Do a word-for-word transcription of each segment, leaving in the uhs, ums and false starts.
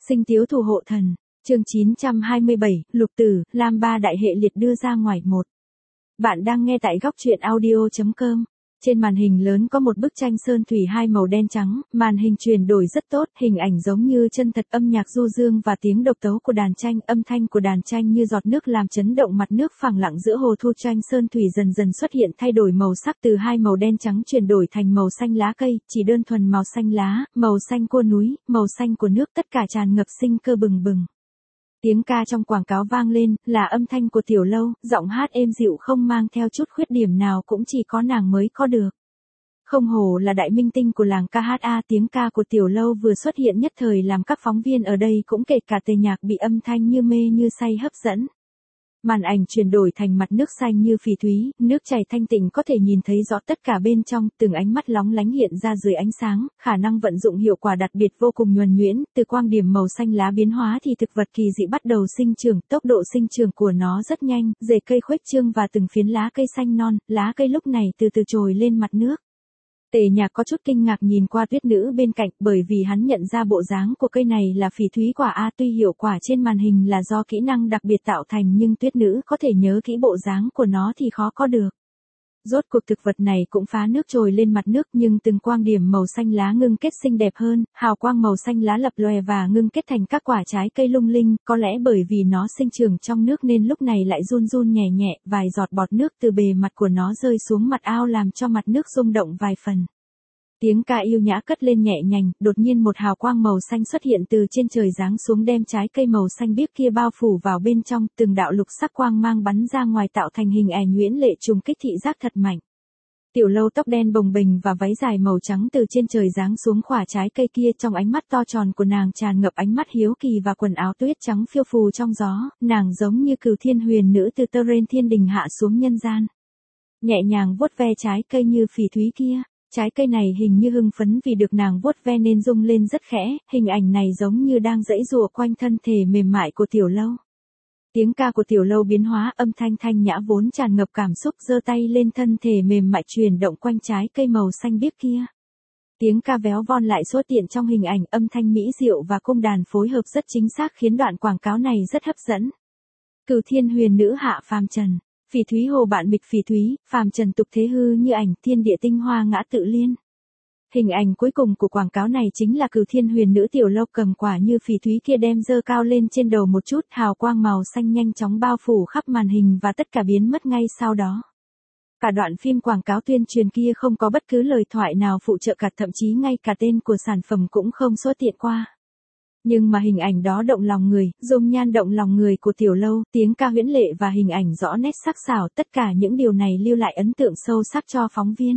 Sinh tiếu thủ hộ thần, chương chín trăm hai mươi bảy, lục tử, Lam ba đại hệ liệt đưa ra ngoài một. Bạn đang nghe tại góc truyện audio chấm com. Trên màn hình lớn có một bức tranh sơn thủy hai màu đen trắng, màn hình chuyển đổi rất tốt, hình ảnh giống như chân thật, âm nhạc du dương và tiếng độc tấu của đàn tranh, âm thanh của đàn tranh như giọt nước làm chấn động mặt nước phẳng lặng giữa hồ thu. Tranh sơn thủy dần dần xuất hiện thay đổi màu sắc từ hai màu đen trắng chuyển đổi thành màu xanh lá cây, chỉ đơn thuần màu xanh lá, màu xanh cua núi, màu xanh của nước, tất cả tràn ngập sinh cơ bừng bừng. Tiếng ca trong quảng cáo vang lên, là âm thanh của Tiểu Lâu, giọng hát êm dịu không mang theo chút khuyết điểm nào, cũng chỉ có nàng mới có được. Không hổ là đại minh tinh của làng ca hát A, tiếng ca của Tiểu Lâu vừa xuất hiện nhất thời làm các phóng viên ở đây cũng kể cả tề nhạc bị âm thanh như mê như say hấp dẫn. Màn ảnh chuyển đổi thành mặt nước xanh như phỉ thúy, nước chảy thanh tịnh có thể nhìn thấy rõ tất cả bên trong, từng ánh mắt lóng lánh hiện ra dưới ánh sáng, khả năng vận dụng hiệu quả đặc biệt vô cùng nhuần nhuyễn, từ quang điểm màu xanh lá biến hóa thì thực vật kỳ dị bắt đầu sinh trưởng, tốc độ sinh trưởng của nó rất nhanh, rễ cây khuếch trương và từng phiến lá cây xanh non, lá cây lúc này từ từ trồi lên mặt nước. Tề nhạc có chút kinh ngạc nhìn qua tuyết nữ bên cạnh, bởi vì hắn nhận ra bộ dáng của cây này là phỉ thúy quả A, tuy hiệu quả trên màn hình là do kỹ năng đặc biệt tạo thành nhưng tuyết nữ có thể nhớ kỹ bộ dáng của nó thì khó có được. Rốt cuộc thực vật này cũng phá nước trồi lên mặt nước, nhưng từng quang điểm màu xanh lá ngưng kết xinh đẹp hơn, hào quang màu xanh lá lập lòe và ngưng kết thành các quả trái cây lung linh, có lẽ bởi vì nó sinh trưởng trong nước nên lúc này lại run run nhẹ nhẹ, vài giọt bọt nước từ bề mặt của nó rơi xuống mặt ao làm cho mặt nước rung động vài phần. Tiếng ca yêu nhã cất lên nhẹ nhàng, đột nhiên một hào quang màu xanh xuất hiện từ trên trời giáng xuống đem trái cây màu xanh biếc kia bao phủ vào bên trong, từng đạo lục sắc quang mang bắn ra ngoài tạo thành hình ảnh nhuyễn lệ trùng kích thị giác thật mạnh. Tiểu Lâu tóc đen bồng bềnh và váy dài màu trắng từ trên trời giáng xuống khỏa trái cây kia, trong ánh mắt to tròn của nàng tràn ngập ánh mắt hiếu kỳ và quần áo tuyết trắng phiêu phù trong gió, nàng giống như cửu thiên huyền nữ từ tơ rên thiên đình hạ xuống nhân gian. Nhẹ nhàng vuốt ve trái cây như phỉ thúy kia. Trái cây này hình như hưng phấn vì được nàng vuốt ve nên rung lên rất khẽ, hình ảnh này giống như đang giãy giụa quanh thân thể mềm mại của Tiểu Lâu. Tiếng ca của Tiểu Lâu biến hóa, âm thanh thanh nhã vốn tràn ngập cảm xúc, giơ tay lên thân thể mềm mại chuyển động quanh trái cây màu xanh biếc kia. Tiếng ca véo von lại xuất hiện trong hình ảnh, âm thanh mỹ diệu và cung đàn phối hợp rất chính xác khiến đoạn quảng cáo này rất hấp dẫn. Cửu thiên huyền nữ hạ phàm trần. Phỉ thúy hồ bạn mịch phỉ thúy, phàm trần tục thế hư như ảnh, thiên địa tinh hoa ngã tự liên. Hình ảnh cuối cùng của quảng cáo này chính là cửu thiên huyền nữ Tiểu Lâu cầm quả như phỉ thúy kia đem dơ cao lên trên đầu một chút, hào quang màu xanh nhanh chóng bao phủ khắp màn hình và tất cả biến mất ngay sau đó. Cả đoạn phim quảng cáo tuyên truyền kia không có bất cứ lời thoại nào phụ trợ cả, thậm chí ngay cả tên của sản phẩm cũng không xuất hiện qua. Nhưng mà hình ảnh đó động lòng người, dung nhan động lòng người của Tiểu Lâu, tiếng ca huyễn lệ và hình ảnh rõ nét sắc sảo, tất cả những điều này lưu lại ấn tượng sâu sắc cho phóng viên.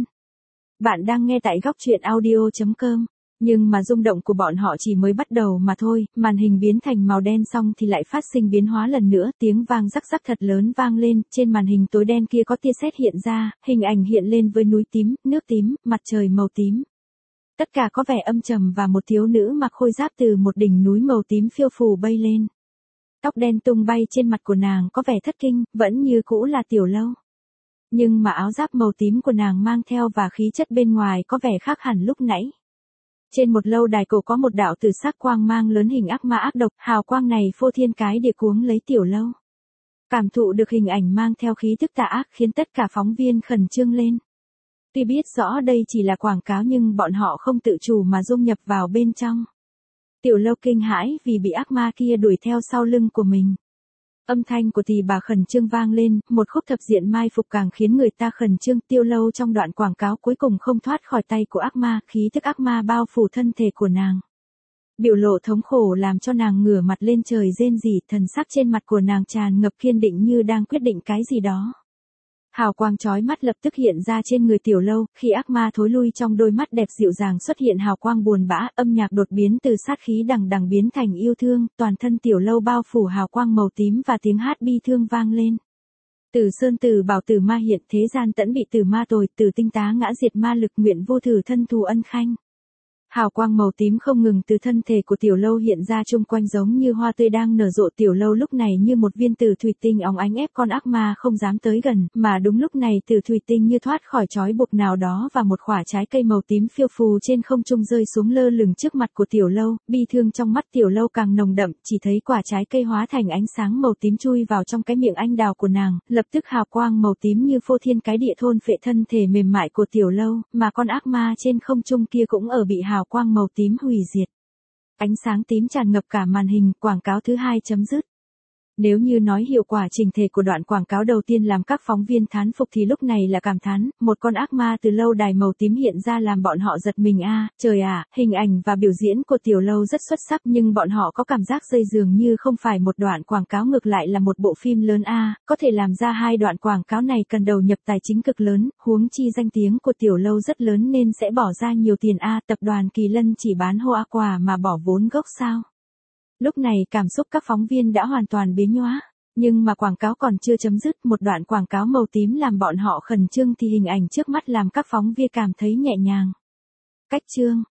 Bạn đang nghe tại góc truyện audio chấm com. Nhưng mà rung động của bọn họ chỉ mới bắt đầu mà thôi, màn hình biến thành màu đen xong thì lại phát sinh biến hóa lần nữa, tiếng vang rắc rắc thật lớn vang lên, trên màn hình tối đen kia có tia sét hiện ra, hình ảnh hiện lên với núi tím, nước tím, mặt trời màu tím. Tất cả có vẻ âm trầm và một thiếu nữ mặc khôi giáp từ một đỉnh núi màu tím phiêu phù bay lên. Tóc đen tung bay trên mặt của nàng có vẻ thất kinh, vẫn như cũ là Tiểu Lâu. Nhưng mà áo giáp màu tím của nàng mang theo và khí chất bên ngoài có vẻ khác hẳn lúc nãy. Trên một lâu đài cổ có một đạo tử sắc quang mang lớn hình ác ma ác độc, hào quang này phô thiên cái địa cuống lấy Tiểu Lâu. Cảm thụ được hình ảnh mang theo khí tức tà ác khiến tất cả phóng viên khẩn trương lên. Tuy biết rõ đây chỉ là quảng cáo nhưng bọn họ không tự chủ mà dung nhập vào bên trong. Tiểu Lâu kinh hãi vì bị ác ma kia đuổi theo sau lưng của mình. Âm thanh của tỷ bà khẩn trương vang lên, một khúc thập diện mai phục càng khiến người ta khẩn trương. Tiểu Lâu trong đoạn quảng cáo cuối cùng không thoát khỏi tay của ác ma, khí thức ác ma bao phủ thân thể của nàng. Biểu lộ thống khổ làm cho nàng ngửa mặt lên trời rên rỉ, thần sắc trên mặt của nàng tràn ngập kiên định như đang quyết định cái gì đó. Hào quang chói mắt lập tức hiện ra trên người Tiểu Lâu, khi ác ma thối lui trong đôi mắt đẹp dịu dàng xuất hiện hào quang buồn bã, âm nhạc đột biến từ sát khí đằng đằng biến thành yêu thương, toàn thân Tiểu Lâu bao phủ hào quang màu tím và tiếng hát bi thương vang lên. Từ sơn từ bảo tử ma hiện, thế gian tẫn bị tử ma tồi, từ tinh tá ngã diệt ma lực, nguyện vô thử thân thù ân khanh. Hào quang màu tím không ngừng từ thân thể của tiểu lâu hiện ra chung quanh giống như hoa tươi đang nở rộ. Tiểu lâu lúc này như một viên tử thủy tinh óng ánh ép con ác ma không dám tới gần, mà đúng lúc này tử thủy tinh như thoát khỏi trói buộc nào đó và một quả trái cây màu tím phiêu phù trên không trung rơi xuống lơ lửng trước mặt của tiểu lâu. Bi thương trong mắt tiểu lâu càng nồng đậm, chỉ thấy quả trái cây hóa thành ánh sáng màu tím chui vào trong cái miệng anh đào của nàng, lập tức hào quang màu tím như phô thiên cái địa thôn phệ thân thể mềm mại của tiểu lâu, mà con ác ma trên không trung kia cũng ở bị hào quang màu tím hủy diệt. Ánh sáng tím tràn ngập cả màn hình, quảng cáo thứ hai chấm dứt. Nếu như nói hiệu quả trình thể của đoạn quảng cáo đầu tiên làm các phóng viên thán phục thì lúc này là cảm thán, một con ác ma từ lâu đài màu tím hiện ra làm bọn họ giật mình a, à, trời à, hình ảnh và biểu diễn của tiểu lâu rất xuất sắc nhưng bọn họ có cảm giác dây dường như không phải một đoạn quảng cáo ngược lại là một bộ phim lớn a, à, có thể làm ra hai đoạn quảng cáo này cần đầu nhập tài chính cực lớn, huống chi danh tiếng của tiểu lâu rất lớn nên sẽ bỏ ra nhiều tiền a, à, tập đoàn Kỳ Lân chỉ bán hoa quả mà bỏ vốn gốc sao? Lúc này cảm xúc các phóng viên đã hoàn toàn bế nhóa, nhưng mà quảng cáo còn chưa chấm dứt, một đoạn quảng cáo màu tím làm bọn họ khẩn trương thì hình ảnh trước mắt làm các phóng viên cảm thấy nhẹ nhàng. Cách chương